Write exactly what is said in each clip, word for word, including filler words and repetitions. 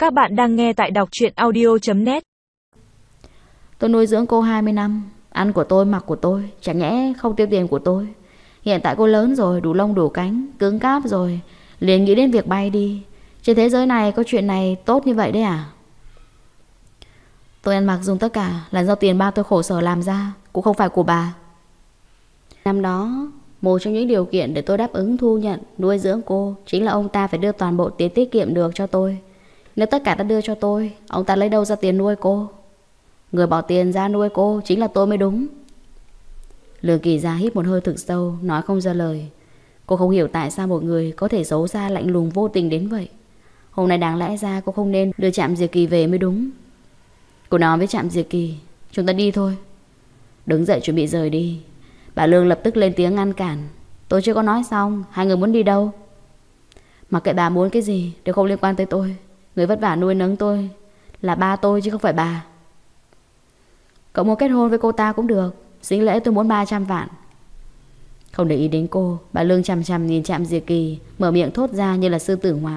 Các bạn đang nghe tại đọc truyện audio chấm net. Tôi nuôi dưỡng cô hai mươi năm, ăn của tôi, mặc của tôi, chẳng nhẽ không tiêu tiền của tôi. Hiện tại cô lớn rồi, đủ lông đủ cánh, cứng cáp rồi, liền nghĩ đến việc bay đi. Trên thế giới này có chuyện này tốt như vậy đấy à? Tôi ăn mặc dùng tất cả là do tiền ba tôi khổ sở làm ra, cũng không phải của bà. Năm đó, một trong những điều kiện để tôi đáp ứng thu nhận nuôi dưỡng cô chính là ông ta phải đưa toàn bộ tiền tiết kiệm được cho tôi. Nếu tất cả đã đưa cho tôi, ông ta lấy đâu ra tiền nuôi cô? Người bỏ tiền ra nuôi cô chính là tôi mới đúng. Lương Kỳ Gia hít một hơi thực sâu, nói không ra lời. Cô không hiểu tại sao một người có thể xấu xa lạnh lùng vô tình đến vậy. Hôm nay đáng lẽ ra cô không nên đưa Trạm Diệp Kỳ về mới đúng. Cô nói với Trạm Diệp Kỳ, chúng ta đi thôi. Đứng dậy chuẩn bị rời đi. Bà Lương lập tức lên tiếng ngăn cản. Tôi chưa có nói xong, hai người muốn đi đâu? Mặc kệ bà muốn cái gì đều không liên quan tới tôi. Người vất vả nuôi nấng tôi là ba tôi chứ không phải bà. Cậu muốn kết hôn với cô ta cũng được. Sính lễ tôi muốn ba trăm vạn. Không để ý đến cô, bà Lương chằm chằm nhìn Trạm Diệp Kỳ, mở miệng thốt ra như là sư tử ngoạm.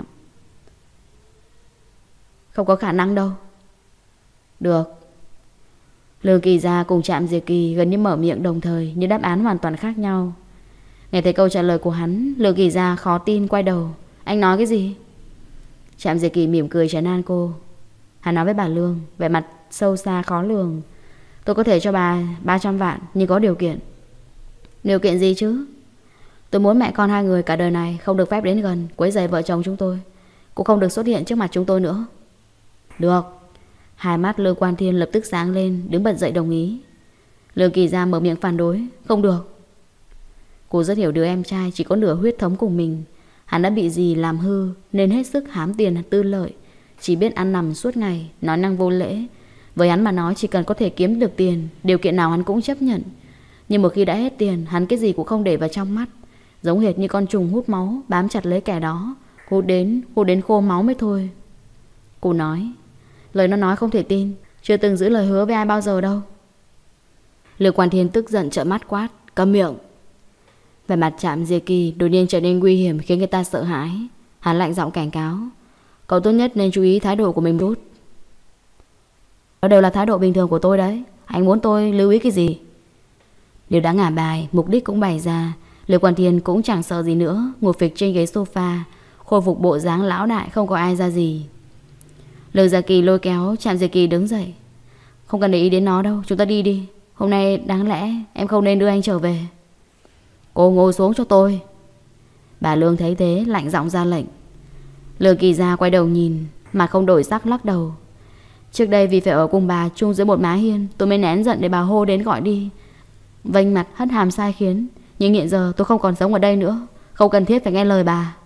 Không có khả năng đâu. Được. Lương Kỳ Gia cùng Trạm Diệp Kỳ gần như mở miệng đồng thời, nhưng đáp án hoàn toàn khác nhau. Nghe thấy câu trả lời của hắn, Lương Kỳ Gia khó tin quay đầu. Anh nói cái gì? Trạm Diệp Kỳ mỉm cười trấn an cô. Hắn nói với bà Lương, vẻ mặt sâu xa khó lường. Tôi có thể cho bà ba trăm vạn, nhưng có điều kiện. Điều kiện gì chứ? Tôi muốn mẹ con hai người cả đời này không được phép đến gần quấy rầy vợ chồng chúng tôi, cũng không được xuất hiện trước mặt chúng tôi nữa. Được. Hai mắt Lương Quan Thiên lập tức sáng lên, đứng bật dậy đồng ý. Lương Kỳ Gia mở miệng phản đối. Không được. Cô rất hiểu đứa em trai chỉ có nửa huyết thống cùng mình. Hắn đã bị gì làm hư nên hết sức hám tiền tư lợi, chỉ biết ăn nằm suốt ngày, nói năng vô lễ. Với hắn mà nói chỉ cần có thể kiếm được tiền, điều kiện nào hắn cũng chấp nhận. Nhưng một khi đã hết tiền, hắn cái gì cũng không để vào trong mắt, giống hệt như con trùng hút máu, bám chặt lấy kẻ đó, hút đến, hút đến khô máu mới thôi. Cô nói, lời nó nói không thể tin, chưa từng giữ lời hứa với ai bao giờ đâu. Lương Quan Thiên tức giận trợn mắt quát, câm miệng. Vẻ mặt Trạm Diệp Kỳ đột nhiên trở nên nguy hiểm, khiến người ta sợ hãi. Hắn lạnh giọng cảnh cáo, cậu tốt nhất nên chú ý thái độ của mình chút. Đó đều là thái độ bình thường của tôi đấy. Anh muốn tôi lưu ý cái gì? Nếu đã ngả bài, mục đích cũng bày ra. Lương Quan Thiên cũng chẳng sợ gì nữa, ngồi phịch trên ghế sofa, khôi phục bộ dáng lão đại không có ai ra gì. Lương Gia Kỳ lôi kéo Trạm Diệp Kỳ đứng dậy. Không cần để ý đến nó đâu, chúng ta đi đi. Hôm nay đáng lẽ em không nên đưa anh trở về. Cô ngồi xuống cho tôi. Bà Lương thấy thế lạnh giọng ra lệnh. Lương Kỳ Gia quay đầu nhìn, mà không đổi sắc lắc đầu. Trước đây vì phải ở cùng bà chung dưới một mái hiên, tôi mới nén giận để bà hô đến gọi đi, vênh mặt hất hàm sai khiến. Nhưng hiện giờ tôi không còn sống ở đây nữa, không cần thiết phải nghe lời bà.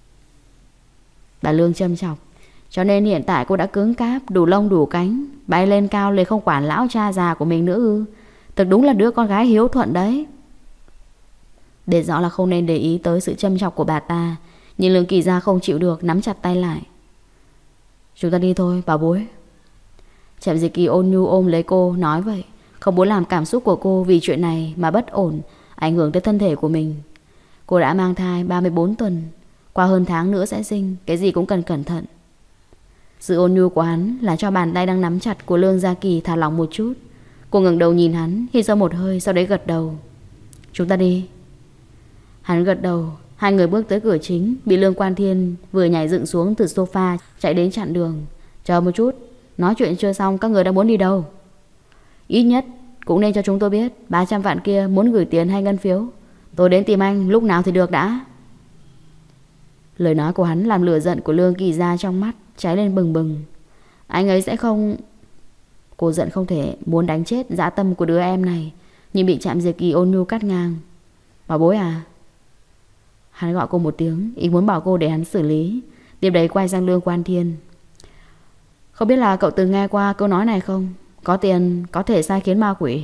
Bà Lương châm chọc. Cho nên hiện tại cô đã cứng cáp, đủ lông đủ cánh, bay lên caoเลยkhông quản lão cha già của mình nữa ư? Thật đúng là đứa con gái hiếu thuận đấy. Để rõ là không nên để ý tới sự châm chọc của bà ta, nhưng Lương Kỳ Gia không chịu được, nắm chặt tay lại. Chúng ta đi thôi, bảo bối. Trạm Diệp Kỳ ôn nhu ôm lấy cô, nói vậy, không muốn làm cảm xúc của cô vì chuyện này mà bất ổn, ảnh hưởng tới thân thể của mình. Cô đã mang thai ba mươi bốn tuần, qua hơn tháng nữa sẽ sinh, cái gì cũng cần cẩn thận. Sự ôn nhu của hắn là cho bàn tay đang nắm chặt của Lương Gia Kỳ thả lỏng một chút. Cô ngẩng đầu nhìn hắn, hít sâu một hơi, sau đấy gật đầu. Chúng ta đi. Hắn gật đầu. Hai người bước tới cửa chính, bị Lương Quan Thiên vừa nhảy dựng xuống từ sofa chạy đến chặn đường. Chờ một chút, nói chuyện chưa xong, các người đã muốn đi đâu? Ít nhất cũng nên cho chúng tôi biết ba trăm vạn kia muốn gửi tiền hay ngân phiếu. Tôi đến tìm anh lúc nào thì được đã. Lời nói của hắn làm lửa giận của Lương Kỳ Gia trong mắt cháy lên bừng bừng. Anh ấy sẽ không... Cô giận không thể, muốn đánh chết dã tâm của đứa em này, nhưng bị Trạm Diệp Kỳ ôn nhu cắt ngang. Bảo bối à? Hắn gọi cô một tiếng, ý muốn bảo cô để hắn xử lý. Tiếp đấy quay sang Lương Quan Thiên. Không biết là cậu từng nghe qua câu nói này không? Có tiền có thể sai khiến ma quỷ.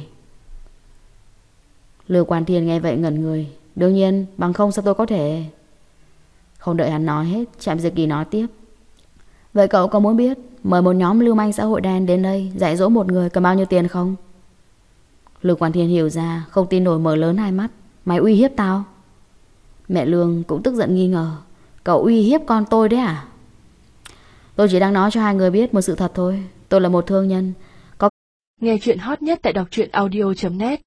Lương Quan Thiên nghe vậy ngẩn người. Đương nhiên, bằng không sao tôi có thể... Không đợi hắn nói hết, Trạm Diệp Kỳ nói tiếp. Vậy cậu có muốn biết mời một nhóm lưu manh xã hội đen đến đây dạy dỗ một người cần bao nhiêu tiền không? Lương Quan Thiên hiểu ra, không tin nổi mở lớn hai mắt. Mày uy hiếp tao? Mẹ Lương cũng tức giận nghi ngờ. Cậu uy hiếp con tôi đấy à? Tôi chỉ đang nói cho hai người biết một sự thật thôi. Tôi là một thương nhân. Có nghe chuyện hot nhất tại đọc truyện audio chấm net